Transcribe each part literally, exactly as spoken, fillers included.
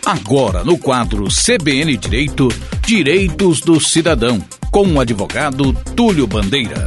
Agora no quadro C B N Direito, Direitos do Cidadão, com o advogado Túlio Bandeira.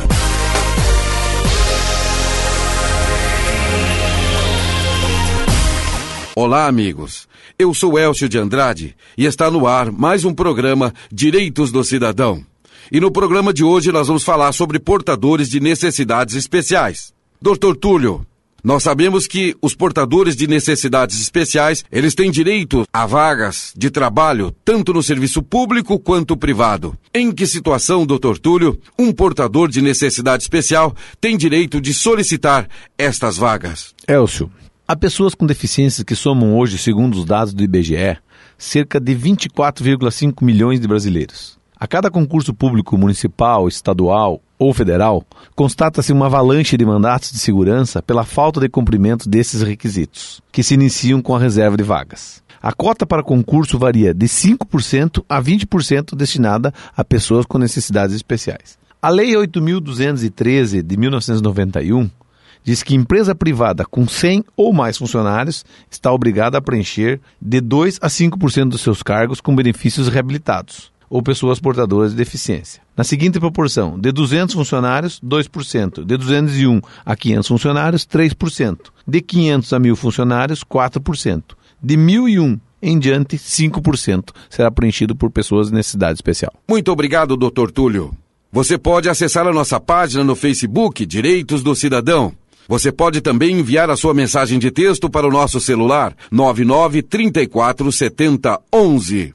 Olá, amigos. Eu sou Elcio de Andrade e está no ar mais um programa Direitos do Cidadão. E no programa de hoje nós vamos falar sobre portadores de necessidades especiais. doutor Túlio, nós sabemos que os portadores de necessidades especiais, eles têm direito a vagas de trabalho tanto no serviço público quanto privado. Em que situação, doutor Túlio, um portador de necessidade especial tem direito de solicitar estas vagas? Elcio, há pessoas com deficiências que somam hoje, segundo os dados do I B G E, cerca de vinte e quatro vírgula cinco milhões de brasileiros. A cada concurso público municipal, estadual ou federal, constata-se uma avalanche de mandatos de segurança pela falta de cumprimento desses requisitos, que se iniciam com a reserva de vagas. A cota para concurso varia de cinco por cento a vinte por cento destinada a pessoas com necessidades especiais. A Lei oito mil duzentos e treze de mil novecentos e noventa e um diz que empresa privada com cem ou mais funcionários está obrigada a preencher de dois a cinco por cento dos seus cargos com benefícios reabilitados ou pessoas portadoras de deficiência. Na seguinte proporção, de duzentos funcionários, dois por cento, de duzentos e um a quinhentos funcionários, três por cento, de quinhentos a mil funcionários, quatro por cento, de mil e um em diante, cinco por cento será preenchido por pessoas de necessidade especial. Muito obrigado, doutor Túlio. Você pode acessar a nossa página no Facebook, Direitos do Cidadão. Você pode também enviar a sua mensagem de texto para o nosso celular nove nove, trinta e quatro, setenta, onze.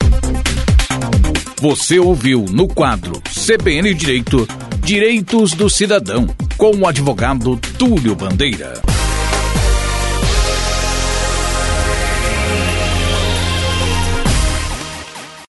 Você ouviu no quadro C B N Direito, Direitos do Cidadão, com o advogado Túlio Bandeira.